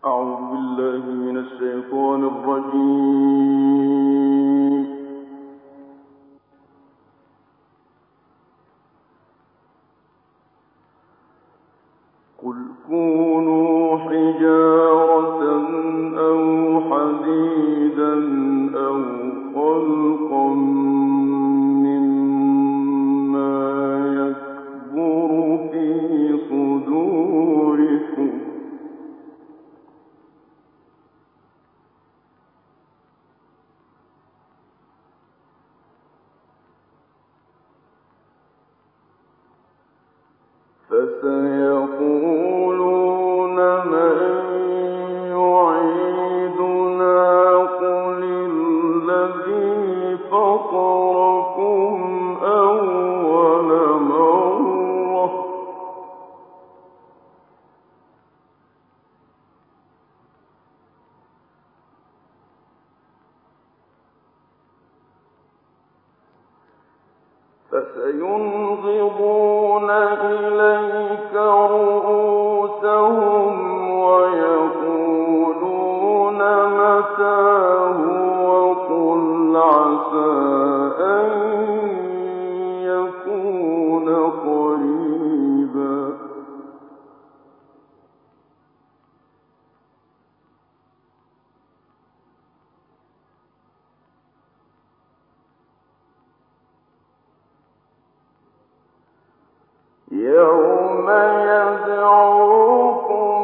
أعوذ بالله من الشيطان الرجيم. قل كونوا حجارة أو حديدا أو خلقا مما يكبر في صدوركم فسيقولون من يعيدنا قل الذي فطركم أول مرة فسينغضون إليك رؤوسهم ويقولون متى هو قل عسى أن يكون قريبا يوم يدعوكم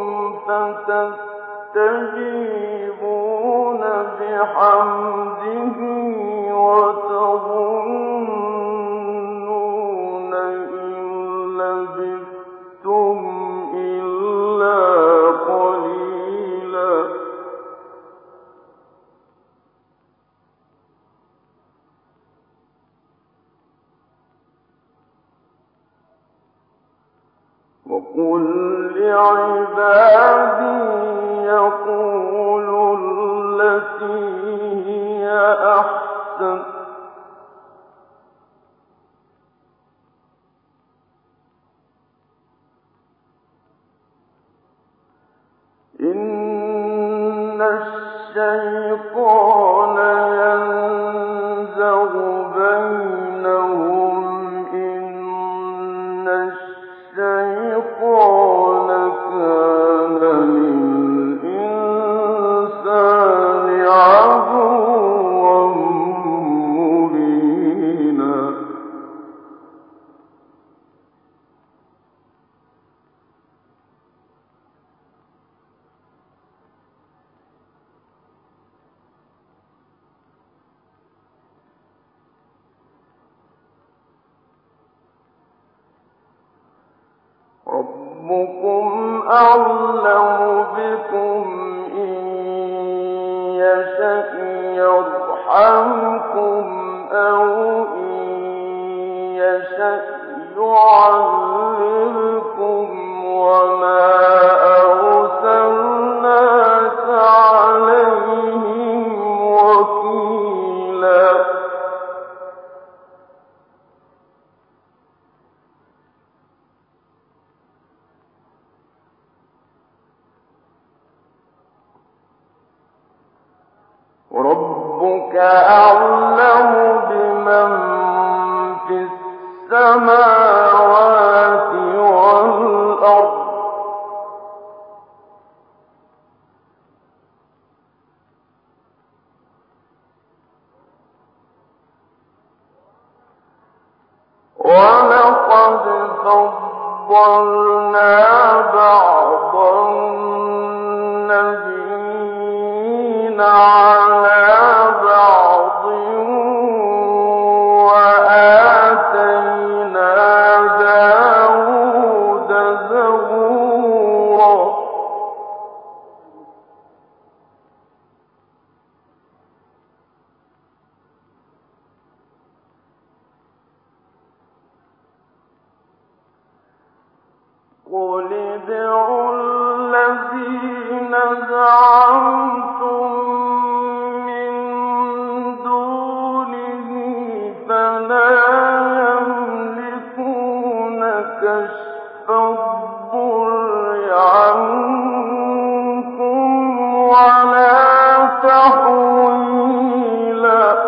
فتستجيبون بحمده وتظنون إن لبثتم إلا قليلا وقل لعبادي يقولوا التي هي أحسن إن الشيطان ينزغ بينهم إن الشيطان كان للإنسان عدوا مبينا ربكم أعلم بكم إن يشأ يرحمكم أو إن يشأ يعذبكم وما أرسلناك عليهم وكيلا ربك أعلم بمن في السماوات والأرض ولقد فضلنا بعض النبيين على بعض وآتينا داود زبورا قل ادعوا الذين زعمتم من دونه فلا يملكون كشف الضر عنكم تحويلا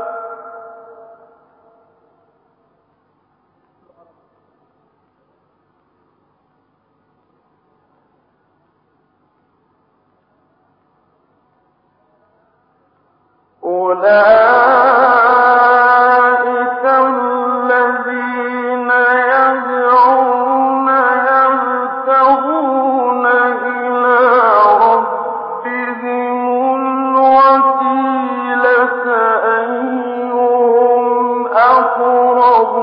أولئك الذين يدعون يبتغون إلى ربهم الوسيلة أيهم أقرب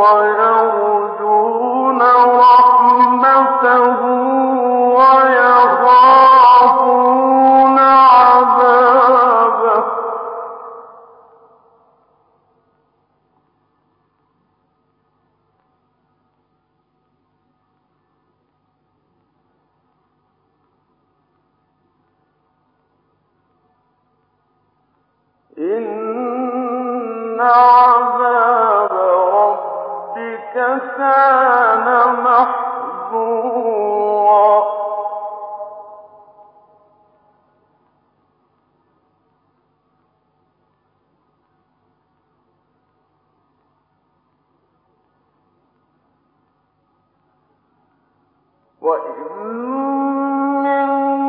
ويرجون رحمته ويخافون عذابه إن عذاب ربك كان محذورا وإن من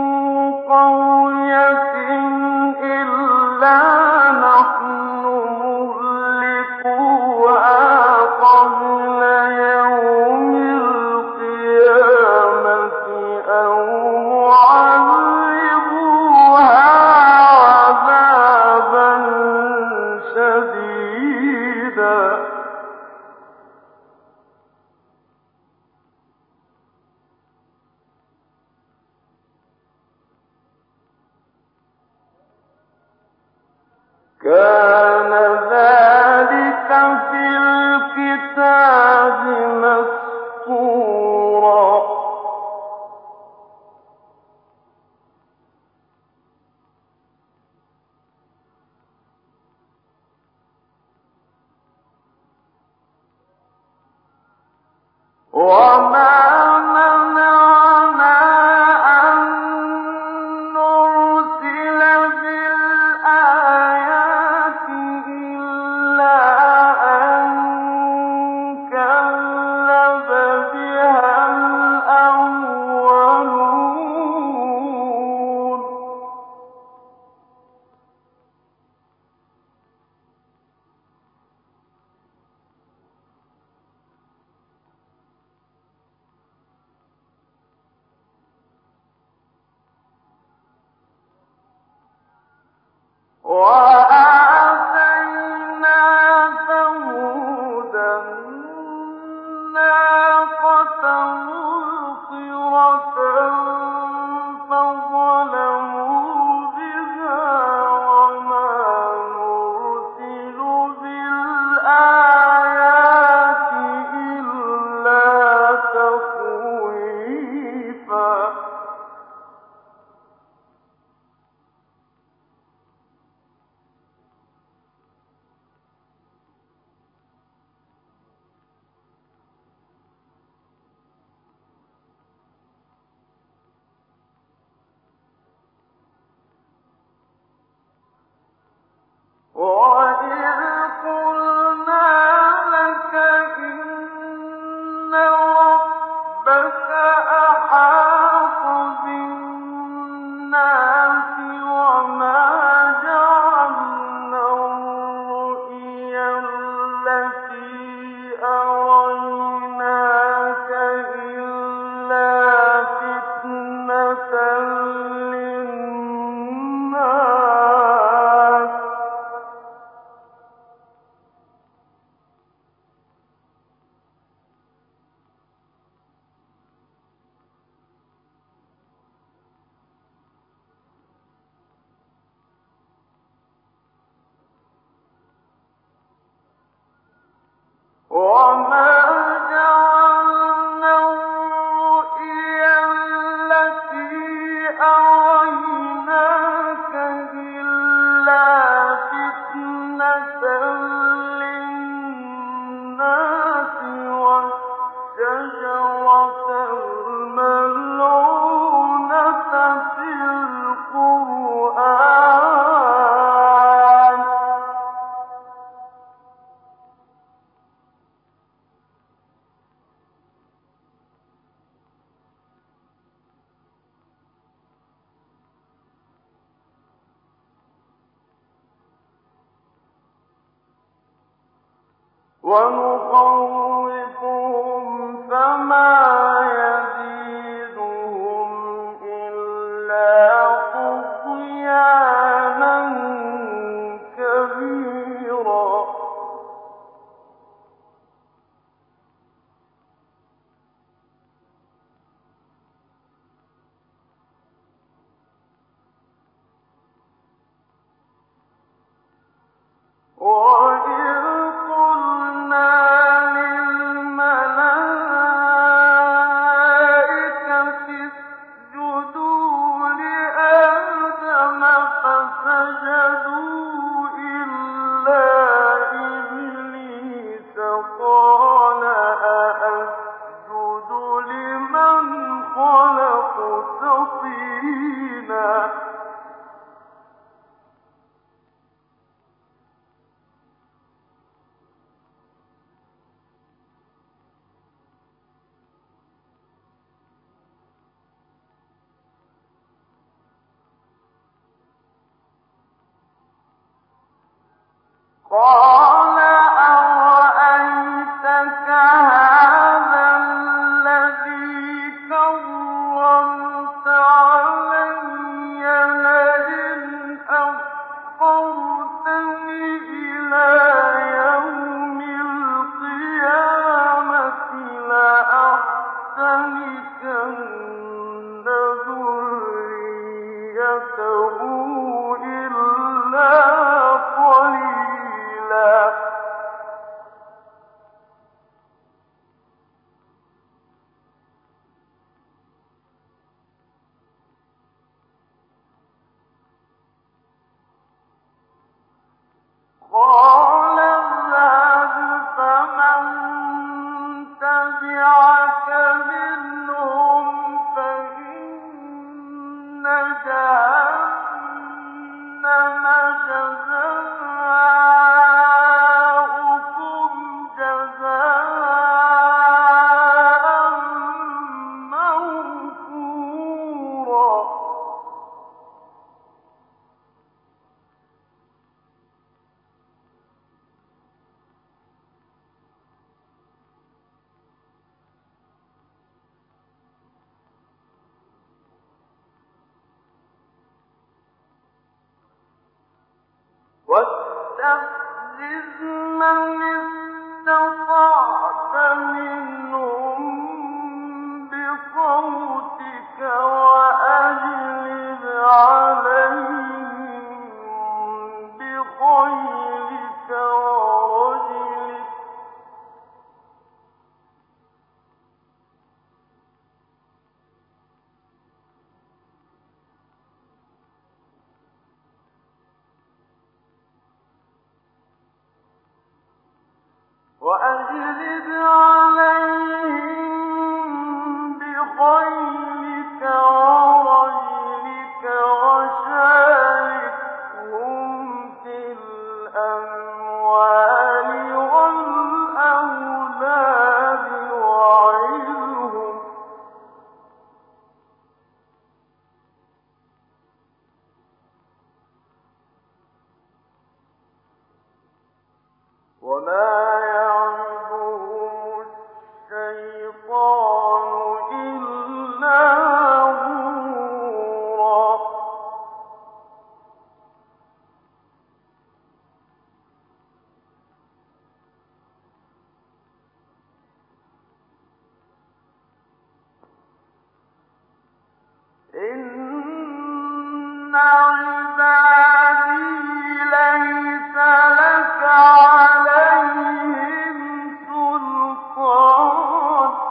قرية إلا نحن مهلكوها قبل يوم القيامة أو معذبوها عذابا شديدا كان ذلك في الكتاب مسطورا وما منعنا أن نرسل بالآيات إلا أن كذب بها الأولون وآتينا ثمود الناقة مبصرة فظلموا بها وما نرسل بالآيات إلا تخويفا وَإِذْ قُلْنَا لَكَ إِنَّ رَبَّكَ أَحَاطَ بِالنَّاسِ وَمَا جَعَلْنَا الرُّؤْيَا الَّتِي أَرَيْنَاكَ إِلَّا فِتْنَةً لِّلنَّاسِ وَمَا جَعَلْنَا الرُّؤْيَا الَّتِي أَرَيْنَاكَ إِلَّا فِتْنَةً لِّلنَّاسِ وَالشَّجَرَةَ الْمَلْعُونَةَ فِي الْقُرْآنِ وَنُخَوِّفُهُمْ فَمَا يَزِيدُهُمْ إِلَّا طُغْيَانًا كَبِيرًا. وَإِذْ قُلْنَا لِلْمَلَائِكَةِ اسْجُدُوا لِآدَمَ فَسَجَدُوا إِلَّا إِبْلِيسَ قَالَ أَأَسْجُدُ لِمَنْ خَلَقْتَ طِينًا. قَالَ أَرَأَيْتَكَ هَٰذَا الَّذِي كَرَّمْتَ عَلَيَّ لَئِنْ أَخَّرْتَنِ إِلَىٰ يَوْمِ الْقِيَامَةِ لَأَحْتَنِكَنَّ ذُرِّيَّتَهُ إِلَّا قَلِيلًا. قَالَ اذْهَبْ فَمَن تَبِعَكَ مِنْهُمْ فَإِنَّ جَهَنَّمَ جَزَاؤُكُمْ جَزَاءً مَّوْفُورًا. وَاسْتَفْزِزْ مَنِ اسْتَطَعْتَ مِنْهُم بِصَوْتِكَ وَأَجْلِبْ عَلَيْهِم بِخَيْلِكَ وَرَجِلِكَ وَشَارِكْهُمْ فِي الْأَمْوَالِ وَالْأَوْلَادِ وَعِظْهُمْ ۚ وَمَا يَعِدُهُمُ الشَّيْطَانُ إِلَّا غُرُورًا. إِنَّ عِبَادِي لَيْسَ لَكَ عَلَيْهِمْ سُلْطَانٌ ۚ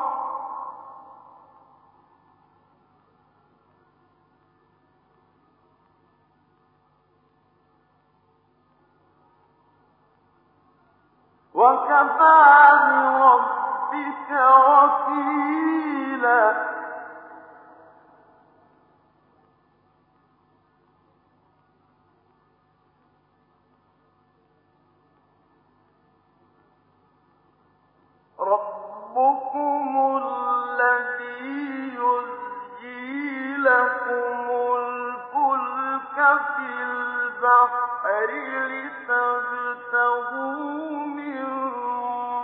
وَكَفَىٰ بِرَبِّكَ وَكِيلًا. رَبُّكُمُ الَّذِي يُزْجِي لَكُمُ الْفُلْكَ فِي الْبَحْرِ لِتَبْتَغُوا مِن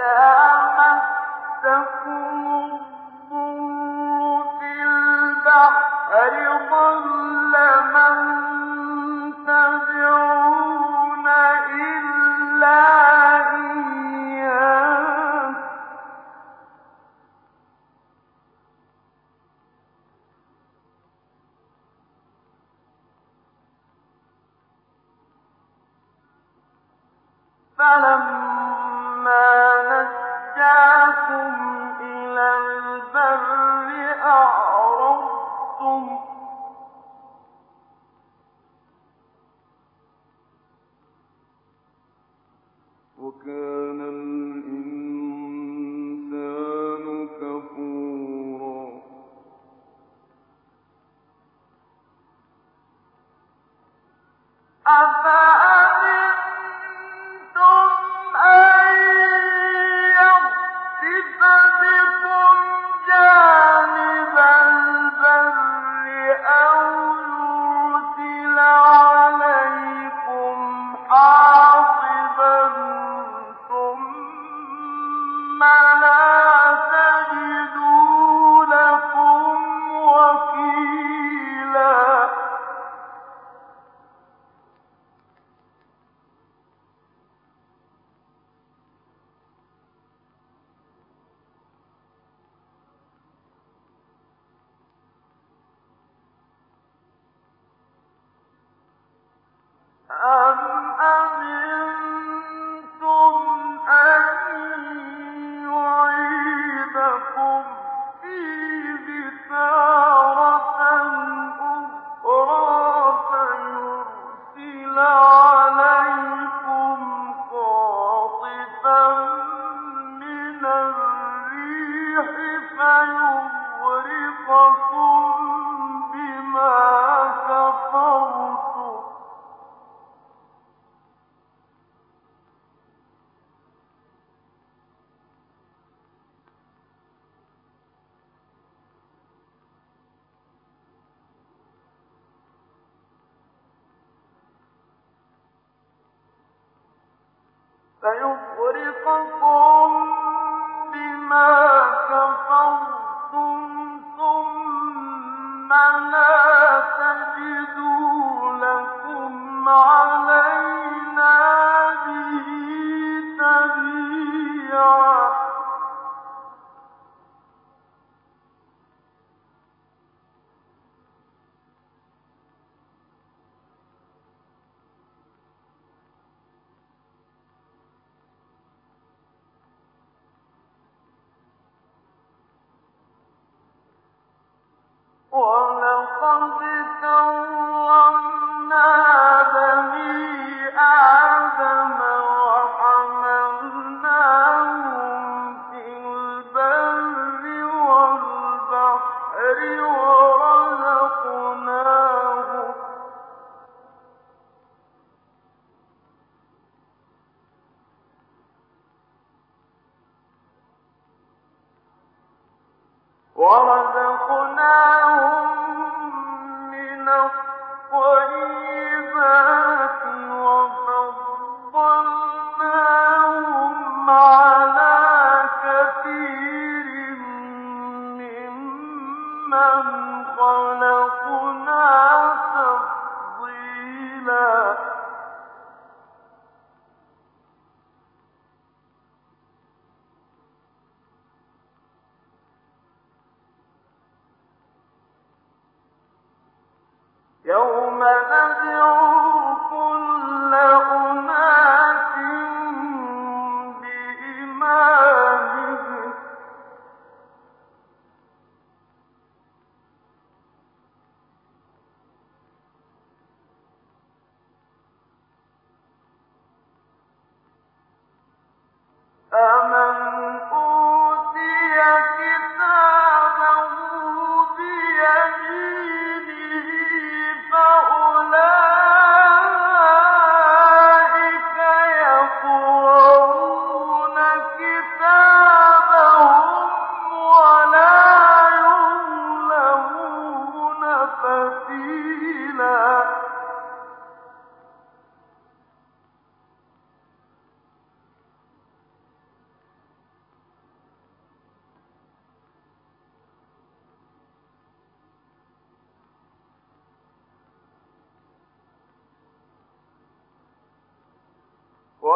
فأولئك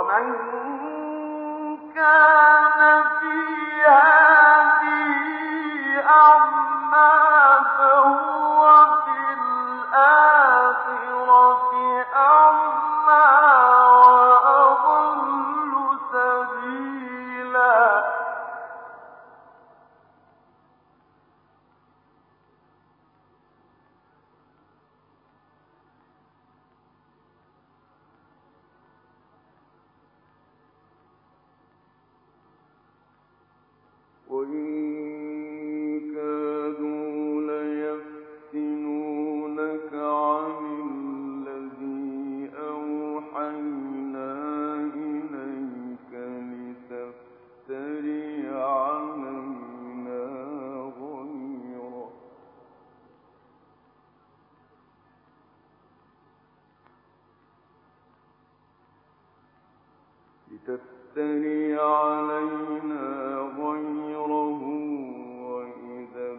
لتفتري علينا غيره وإذا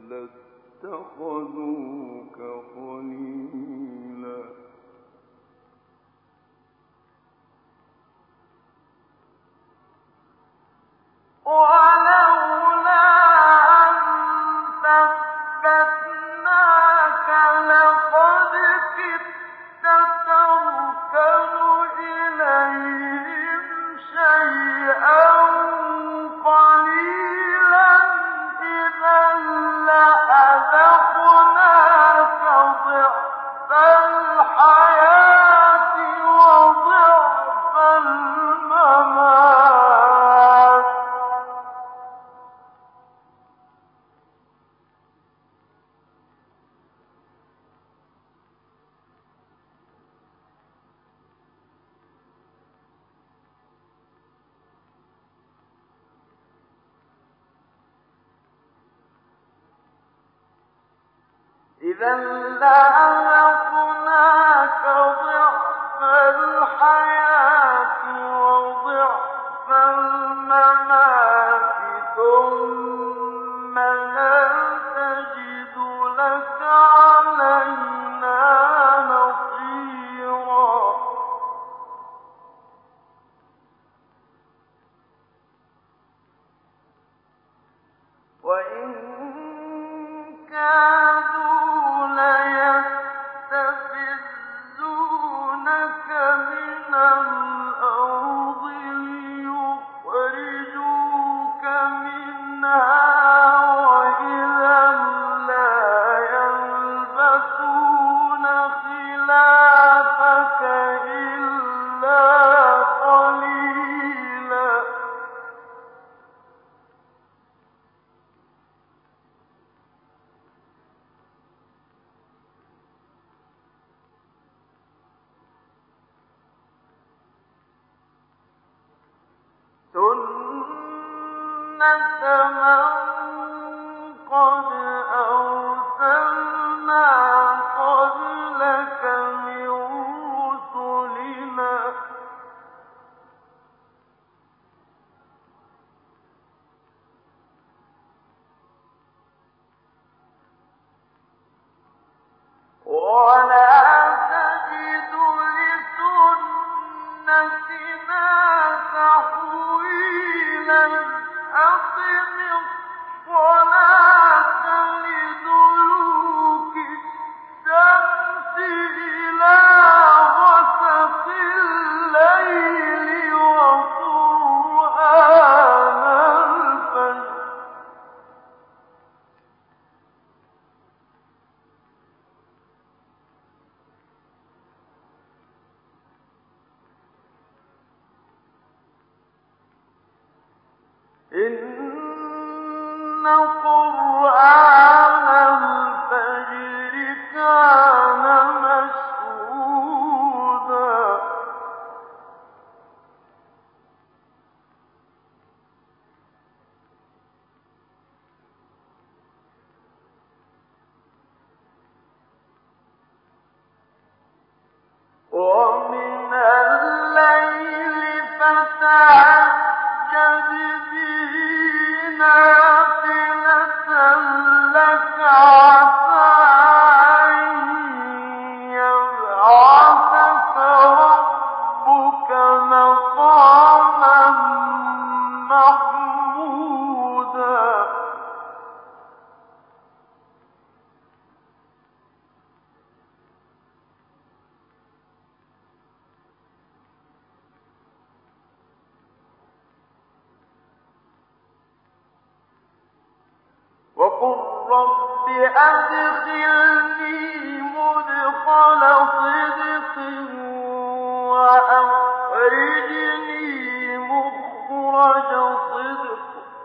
لاتخذوك خليلا ولولا أن ثبتناك لقد كدت تركن إليهم شيئا قليلا إذا لأذقناك ضعف الحياة وضعف الممات إذا لأذقناك ضعف الحياة وضعف الممات ثم لا تجد لك علينا نصيرا وإن كادوا ليستفزونك من الأرض ليخرجوك منها وإذا لا يلبثون خلافك إلا قليلا سنة من قد أرسلنا قبلك من رسلنا ولا تجد لسنتنا تحويلا أقم الصلاة لدلوك الشمس إلى غسق الليل وقرآن الفجر إن قرآن الفجر كان مشهودا ومن الليل فتهجد به نافلة لك عسى أن يبعثك ربك مقاما وقل رب أدخلني مدخل صدق وأخرجني مخرج صدق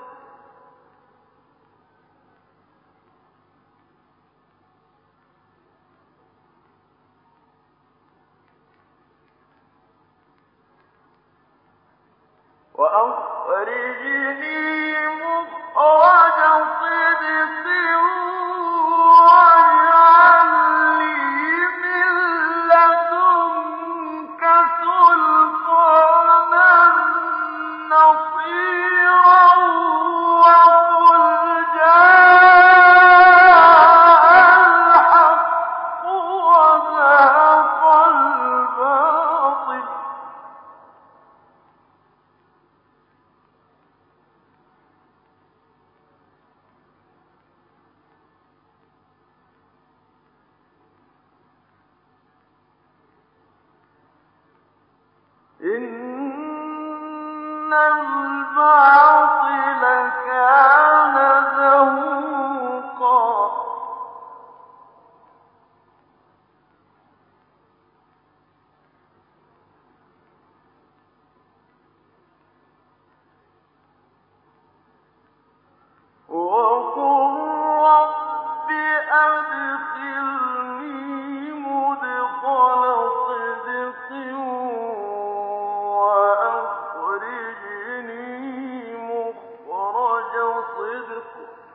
واجعل لي من لدنك سلطانا نصيرا وقل جاء الحق وزهق الباطل إن الباطل كان زهوقا وقل رب أدخلني مدخل صدق وأخرجني مخرج صدق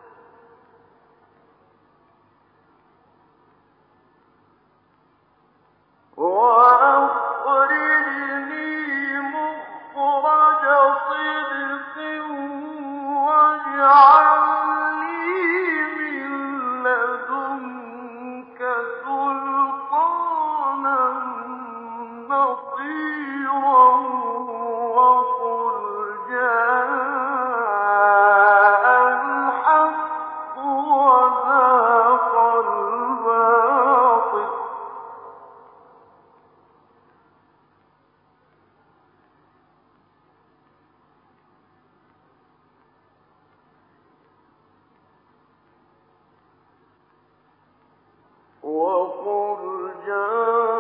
واجعل لي من لدنك سلطانا نصيرا وقل جاء الحق وزهق الباطل وقل جاء